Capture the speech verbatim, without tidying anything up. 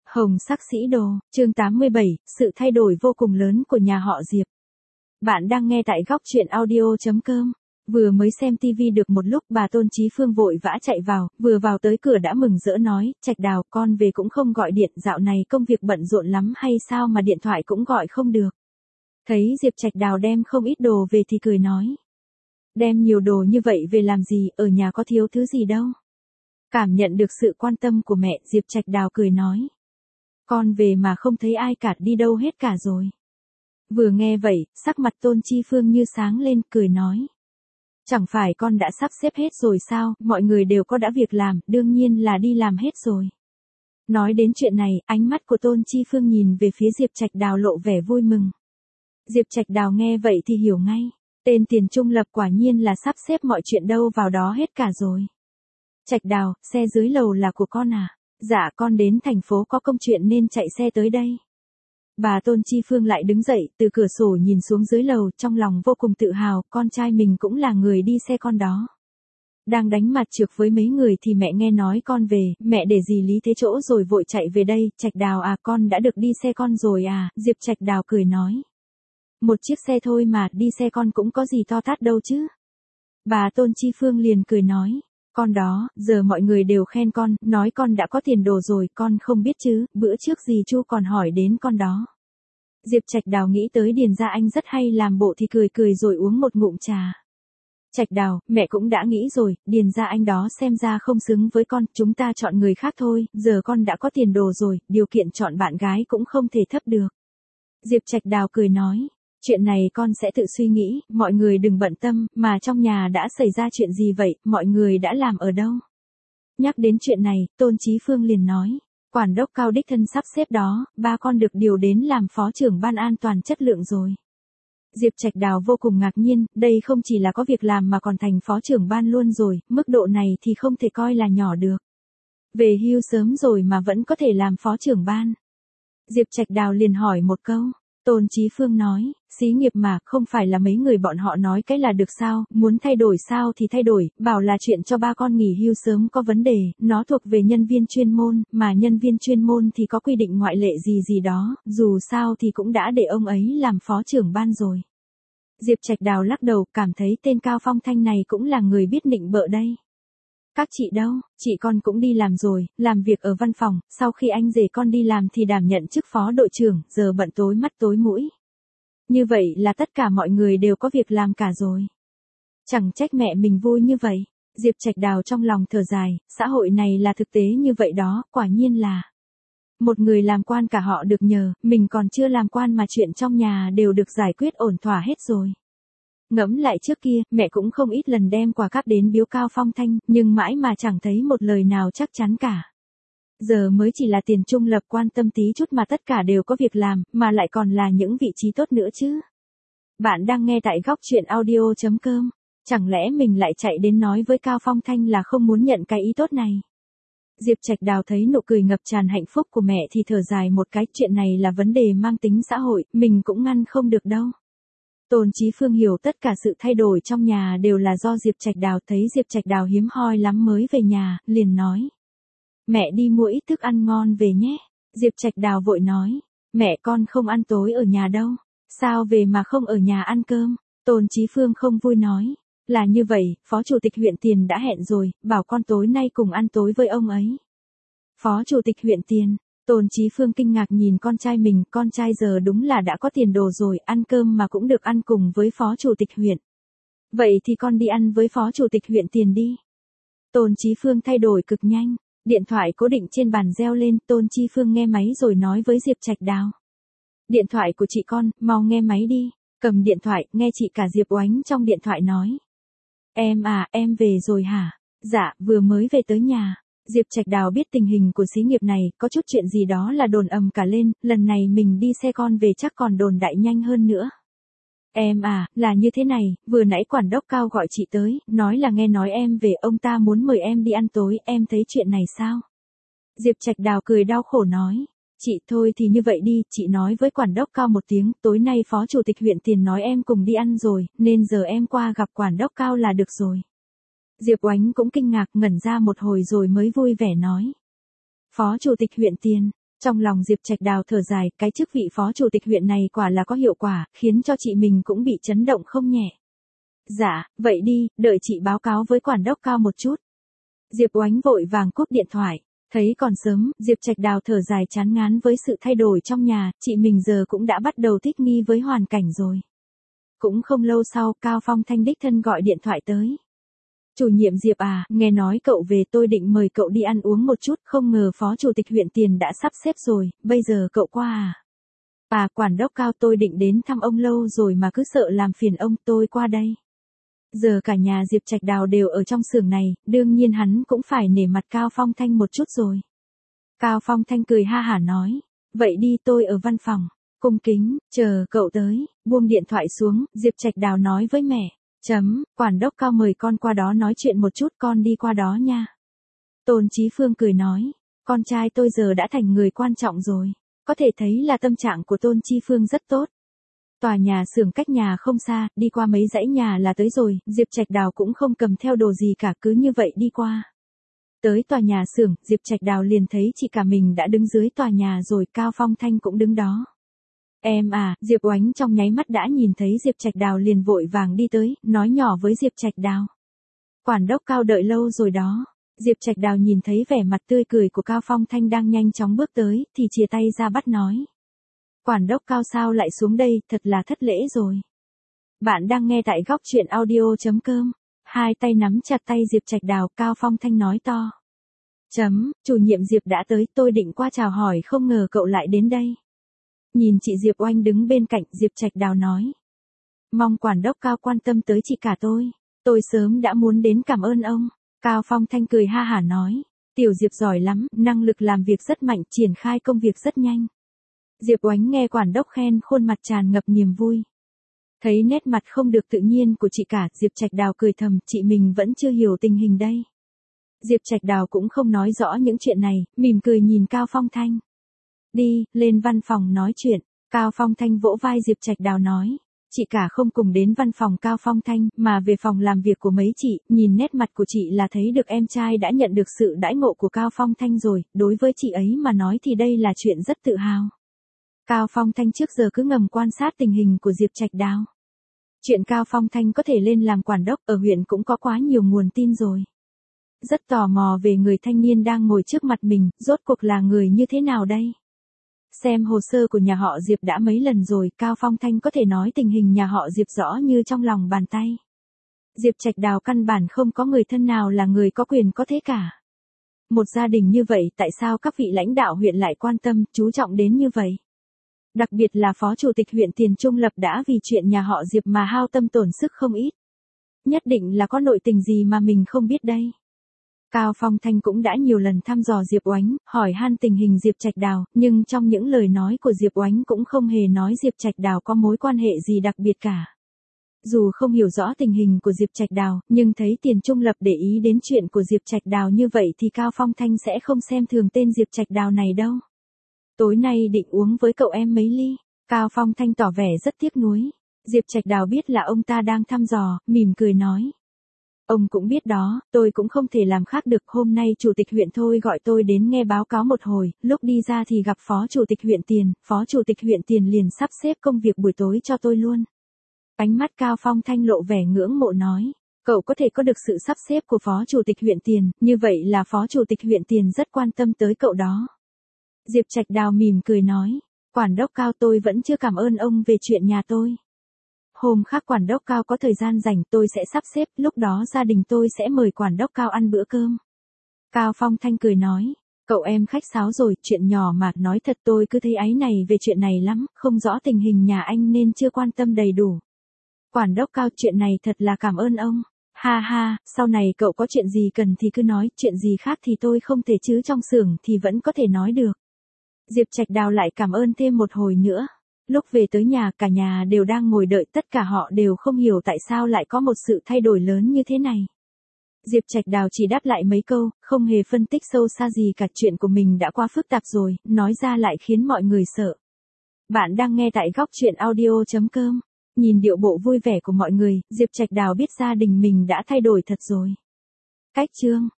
Hồng sắc sĩ đồ, chương tám mươi bảy, sự thay đổi vô cùng lớn của nhà họ Diệp. Bạn đang nghe tại góc truyện audio chấm com. Vừa mới xem tivi được một lúc, bà Tôn Chí Phương vội vã chạy vào, vừa vào tới cửa đã mừng rỡ nói, Trạch Đào, con về cũng không gọi điện, dạo này công việc bận rộn lắm hay sao mà điện thoại cũng gọi không được. Thấy Diệp Trạch Đào đem không ít đồ về thì cười nói. Đem nhiều đồ như vậy về làm gì, ở nhà có thiếu thứ gì đâu. Cảm nhận được sự quan tâm của mẹ, Diệp Trạch Đào cười nói. Con về mà không thấy ai cả, đi đâu hết cả rồi. Vừa nghe vậy, sắc mặt Tôn Chí Phương như sáng lên, cười nói. Chẳng phải con đã sắp xếp hết rồi sao, mọi người đều có đã việc làm, đương nhiên là đi làm hết rồi. Nói đến chuyện này, ánh mắt của Tôn Chí Phương nhìn về phía Diệp Trạch Đào lộ vẻ vui mừng. Diệp Trạch Đào nghe vậy thì hiểu ngay, tên Tiền Trung Lập quả nhiên là sắp xếp mọi chuyện đâu vào đó hết cả rồi. Trạch Đào, xe dưới lầu là của con à? Dạ, con đến thành phố có công chuyện nên chạy xe tới đây. Bà Tôn Chí Phương lại đứng dậy, từ cửa sổ nhìn xuống dưới lầu, trong lòng vô cùng tự hào, con trai mình cũng là người đi xe con đó. Đang đánh mặt trược với mấy người thì mẹ nghe nói con về, mẹ để dì lý thế chỗ rồi vội chạy về đây. Trạch Đào à, con đã được đi xe con rồi à? Diệp Trạch Đào cười nói. Một chiếc xe thôi mà, đi xe con cũng có gì to tát đâu chứ. Bà Tôn Chí Phương liền cười nói. Con đó, giờ mọi người đều khen con, nói con đã có tiền đồ rồi, con không biết chứ, bữa trước dì Chu còn hỏi đến con đó. Diệp Trạch Đào nghĩ tới Điền Gia Anh rất hay làm bộ thì cười cười rồi uống một ngụm trà. Trạch Đào, mẹ cũng đã nghĩ rồi, Điền Gia Anh đó xem ra không xứng với con, chúng ta chọn người khác thôi, giờ con đã có tiền đồ rồi, điều kiện chọn bạn gái cũng không thể thấp được. Diệp Trạch Đào cười nói. Chuyện này con sẽ tự suy nghĩ, mọi người đừng bận tâm, mà trong nhà đã xảy ra chuyện gì vậy, mọi người đã làm ở đâu? Nhắc đến chuyện này, Tôn Chí Phương liền nói, quản đốc Cao đích thân sắp xếp đó, ba con được điều đến làm phó trưởng ban an toàn chất lượng rồi. Diệp Trạch Đào vô cùng ngạc nhiên, đây không chỉ là có việc làm mà còn thành phó trưởng ban luôn rồi, mức độ này thì không thể coi là nhỏ được. Về hưu sớm rồi mà vẫn có thể làm phó trưởng ban. Diệp Trạch Đào liền hỏi một câu. Tôn Chí Phương nói, xí nghiệp mà, không phải là mấy người bọn họ nói cái là được sao, muốn thay đổi sao thì thay đổi, bảo là chuyện cho ba con nghỉ hưu sớm có vấn đề, nó thuộc về nhân viên chuyên môn, mà nhân viên chuyên môn thì có quy định ngoại lệ gì gì đó, dù sao thì cũng đã để ông ấy làm phó trưởng ban rồi. Diệp Trạch Đào lắc đầu, cảm thấy tên Cao Phong Thanh này cũng là người biết nịnh bợ đây. Các chị đâu, chị con cũng đi làm rồi, làm việc ở văn phòng, sau khi anh rể con đi làm thì đảm nhận chức phó đội trưởng, giờ bận tối mắt tối mũi. Như vậy là tất cả mọi người đều có việc làm cả rồi. Chẳng trách mẹ mình vui như vậy. Diệp Trạch Đào trong lòng thở dài, xã hội này là thực tế như vậy đó, quả nhiên là. Một người làm quan cả họ được nhờ, mình còn chưa làm quan mà chuyện trong nhà đều được giải quyết ổn thỏa hết rồi. Ngẫm lại trước kia, mẹ cũng không ít lần đem quà cáp đến biếu Cao Phong Thanh, nhưng mãi mà chẳng thấy một lời nào chắc chắn cả. Giờ mới chỉ là Tiền Trung Lập quan tâm tí chút mà tất cả đều có việc làm, mà lại còn là những vị trí tốt nữa chứ. Bạn đang nghe tại góc truyện audio chấm com. Chẳng lẽ mình lại chạy đến nói với Cao Phong Thanh là không muốn nhận cái ý tốt này? Diệp Trạch Đào thấy nụ cười ngập tràn hạnh phúc của mẹ thì thở dài một cái, chuyện này là vấn đề mang tính xã hội, mình cũng ngăn không được đâu. Tôn Chí Phương hiểu tất cả sự thay đổi trong nhà đều là do Diệp Trạch Đào, thấy Diệp Trạch Đào hiếm hoi lắm mới về nhà, liền nói. Mẹ đi mua ít thức ăn ngon về nhé. Diệp Trạch Đào vội nói. Mẹ con không ăn tối ở nhà đâu. Sao về mà không ở nhà ăn cơm? Tôn Chí Phương không vui nói. Là như vậy, Phó Chủ tịch huyện Tiền đã hẹn rồi, bảo con tối nay cùng ăn tối với ông ấy. Phó Chủ tịch huyện Tiền. Tôn Chí Phương kinh ngạc nhìn con trai mình, con trai giờ đúng là đã có tiền đồ rồi, ăn cơm mà cũng được ăn cùng với Phó Chủ tịch huyện. Vậy thì con đi ăn với Phó Chủ tịch huyện Tiền đi. Tôn Chí Phương thay đổi cực nhanh, điện thoại cố định trên bàn reo lên, Tôn Chí Phương nghe máy rồi nói với Diệp Trạch Đào. Điện thoại của chị con, mau nghe máy đi, cầm điện thoại, nghe chị cả Diệp Oánh trong điện thoại nói. Em à, em về rồi hả? Dạ, vừa mới về tới nhà. Diệp Trạch Đào biết tình hình của xí nghiệp này, có chút chuyện gì đó là đồn ầm cả lên, lần này mình đi xe con về chắc còn đồn đại nhanh hơn nữa. Em à, là như thế này, vừa nãy quản đốc Cao gọi chị tới, nói là nghe nói em về, ông ta muốn mời em đi ăn tối, em thấy chuyện này sao? Diệp Trạch Đào cười đau khổ nói. Chị thôi thì như vậy đi, chị nói với quản đốc Cao một tiếng, tối nay Phó Chủ tịch huyện Tiền nói em cùng đi ăn rồi, nên giờ em qua gặp quản đốc Cao là được rồi. Diệp Oánh cũng kinh ngạc, ngẩn ra một hồi rồi mới vui vẻ nói. Phó Chủ tịch huyện Tiền, Trong lòng Diệp Trạch Đào thở dài, cái chức vị phó chủ tịch huyện này quả là có hiệu quả, khiến cho chị mình cũng bị chấn động không nhẹ. Dạ, vậy đi, đợi chị báo cáo với quản đốc Cao một chút. Diệp Oánh vội vàng cúp điện thoại. Thấy còn sớm, Diệp Trạch Đào thở dài chán ngán với sự thay đổi trong nhà, chị mình giờ cũng đã bắt đầu thích nghi với hoàn cảnh rồi. Cũng không lâu sau, Cao Phong Thanh đích thân gọi điện thoại tới. Chủ nhiệm Diệp à, nghe nói cậu về, tôi định mời cậu đi ăn uống một chút, không ngờ phó chủ tịch huyện Tiền đã sắp xếp rồi, bây giờ cậu qua à? À, quản đốc Cao, tôi định đến thăm ông lâu rồi mà cứ sợ làm phiền ông, tôi qua đây. Giờ cả nhà Diệp Trạch Đào đều ở trong xưởng này, đương nhiên hắn cũng phải nể mặt Cao Phong Thanh một chút rồi. Cao Phong Thanh cười ha hả nói, vậy đi, tôi ở văn phòng. Cung kính, chờ cậu tới, buông điện thoại xuống, Diệp Trạch Đào nói với mẹ, chấm, quản đốc Cao mời con qua đó nói chuyện một chút, con đi qua đó nha. Tôn Chí Phương cười nói, con trai tôi giờ đã thành người quan trọng rồi, có thể thấy là tâm trạng của Tôn Chí Phương rất tốt. Tòa nhà xưởng cách nhà không xa, đi qua mấy dãy nhà là tới rồi, Diệp Trạch Đào cũng không cầm theo đồ gì cả, cứ như vậy đi qua. Tới tòa nhà xưởng, Diệp Trạch Đào liền thấy chị cả mình đã đứng dưới tòa nhà rồi, Cao Phong Thanh cũng đứng đó. Em à, Diệp Oánh trong nháy mắt đã nhìn thấy Diệp Trạch Đào liền vội vàng đi tới, nói nhỏ với Diệp Trạch Đào. Quản đốc Cao đợi lâu rồi đó. Diệp Trạch Đào nhìn thấy vẻ mặt tươi cười của Cao Phong Thanh đang nhanh chóng bước tới, thì chìa tay ra bắt nói. Quản đốc Cao sao lại xuống đây, thật là thất lễ rồi. Bạn đang nghe tại góc truyện audio chấm com. Hai tay nắm chặt tay Diệp Trạch Đào, Cao Phong Thanh nói to. Chấm, chủ nhiệm Diệp đã tới, tôi định qua chào hỏi, không ngờ cậu lại đến đây. Nhìn chị Diệp Oanh đứng bên cạnh, Diệp Trạch Đào nói. Mong quản đốc Cao quan tâm tới chị cả tôi. Tôi sớm đã muốn đến cảm ơn ông. Cao Phong Thanh cười ha hả nói. Tiểu Diệp giỏi lắm, năng lực làm việc rất mạnh, triển khai công việc rất nhanh. Diệp Oánh nghe quản đốc khen, khuôn mặt tràn ngập niềm vui. Thấy nét mặt không được tự nhiên của chị cả, Diệp Trạch Đào cười thầm, chị mình vẫn chưa hiểu tình hình đây. Diệp Trạch Đào cũng không nói rõ những chuyện này, mỉm cười nhìn Cao Phong Thanh. Đi, lên văn phòng nói chuyện. Cao Phong Thanh vỗ vai Diệp Trạch Đào nói. Chị cả không cùng đến văn phòng Cao Phong Thanh, mà về phòng làm việc của mấy chị, nhìn nét mặt của chị là thấy được em trai đã nhận được sự đãi ngộ của Cao Phong Thanh rồi, đối với chị ấy mà nói thì đây là chuyện rất tự hào. Cao Phong Thanh trước giờ cứ ngầm quan sát tình hình của Diệp Trạch Đào. Chuyện Cao Phong Thanh có thể lên làm quản đốc ở huyện cũng có quá nhiều nguồn tin rồi. Rất tò mò về người thanh niên đang ngồi trước mặt mình, rốt cuộc là người như thế nào đây? Xem hồ sơ của nhà họ Diệp đã mấy lần rồi, Cao Phong Thanh có thể nói tình hình nhà họ Diệp rõ như trong lòng bàn tay. Diệp Trạch Đào căn bản không có người thân nào là người có quyền có thế cả. Một gia đình như vậy tại sao các vị lãnh đạo huyện lại quan tâm, chú trọng đến như vậy? Đặc biệt là phó chủ tịch huyện Tiền Trung Lập đã vì chuyện nhà họ Diệp mà hao tâm tổn sức không ít. Nhất định là có nội tình gì mà mình không biết đây. Cao Phong Thanh cũng đã nhiều lần thăm dò Diệp Oánh, hỏi han tình hình Diệp Trạch Đào, nhưng trong những lời nói của Diệp Oánh cũng không hề nói Diệp Trạch Đào có mối quan hệ gì đặc biệt cả. Dù không hiểu rõ tình hình của Diệp Trạch Đào, nhưng thấy Tiền Trung Lập để ý đến chuyện của Diệp Trạch Đào như vậy thì Cao Phong Thanh sẽ không xem thường tên Diệp Trạch Đào này đâu. Tối nay định uống với cậu em mấy ly. Cao Phong Thanh tỏ vẻ rất tiếc nuối. Diệp Trạch Đào biết là ông ta đang thăm dò, mỉm cười nói. Ông cũng biết đó, tôi cũng không thể làm khác được, hôm nay chủ tịch huyện thôi gọi tôi đến nghe báo cáo một hồi, lúc đi ra thì gặp phó chủ tịch huyện Tiền, phó chủ tịch huyện Tiền liền sắp xếp công việc buổi tối cho tôi luôn. Ánh mắt Cao Phong Thanh lộ vẻ ngưỡng mộ nói, cậu có thể có được sự sắp xếp của phó chủ tịch huyện Tiền, như vậy là phó chủ tịch huyện Tiền rất quan tâm tới cậu đó. Diệp Trạch Đào mỉm cười nói, quản đốc Cao tôi vẫn chưa cảm ơn ông về chuyện nhà tôi. Hôm khác quản đốc Cao có thời gian rảnh tôi sẽ sắp xếp, lúc đó gia đình tôi sẽ mời quản đốc Cao ăn bữa cơm. Cao Phong Thanh cười nói, cậu em khách sáo rồi, chuyện nhỏ mà, nói thật tôi cứ thấy áy này về chuyện này lắm, không rõ tình hình nhà anh nên chưa quan tâm đầy đủ. Quản đốc Cao chuyện này thật là cảm ơn ông. Ha ha, sau này cậu có chuyện gì cần thì cứ nói, chuyện gì khác thì tôi không thể chứ trong xưởng thì vẫn có thể nói được. Diệp Trạch Đào lại cảm ơn thêm một hồi nữa. Lúc về tới nhà cả nhà đều đang ngồi đợi, tất cả họ đều không hiểu tại sao lại có một sự thay đổi lớn như thế này. Diệp Trạch Đào chỉ đáp lại mấy câu, không hề phân tích sâu xa gì cả, chuyện của mình đã quá phức tạp rồi, nói ra lại khiến mọi người sợ. Bạn đang nghe tại góc truyện audio chấm com. Nhìn điệu bộ vui vẻ của mọi người, Diệp Trạch Đào biết gia đình mình đã thay đổi thật rồi. Cách chương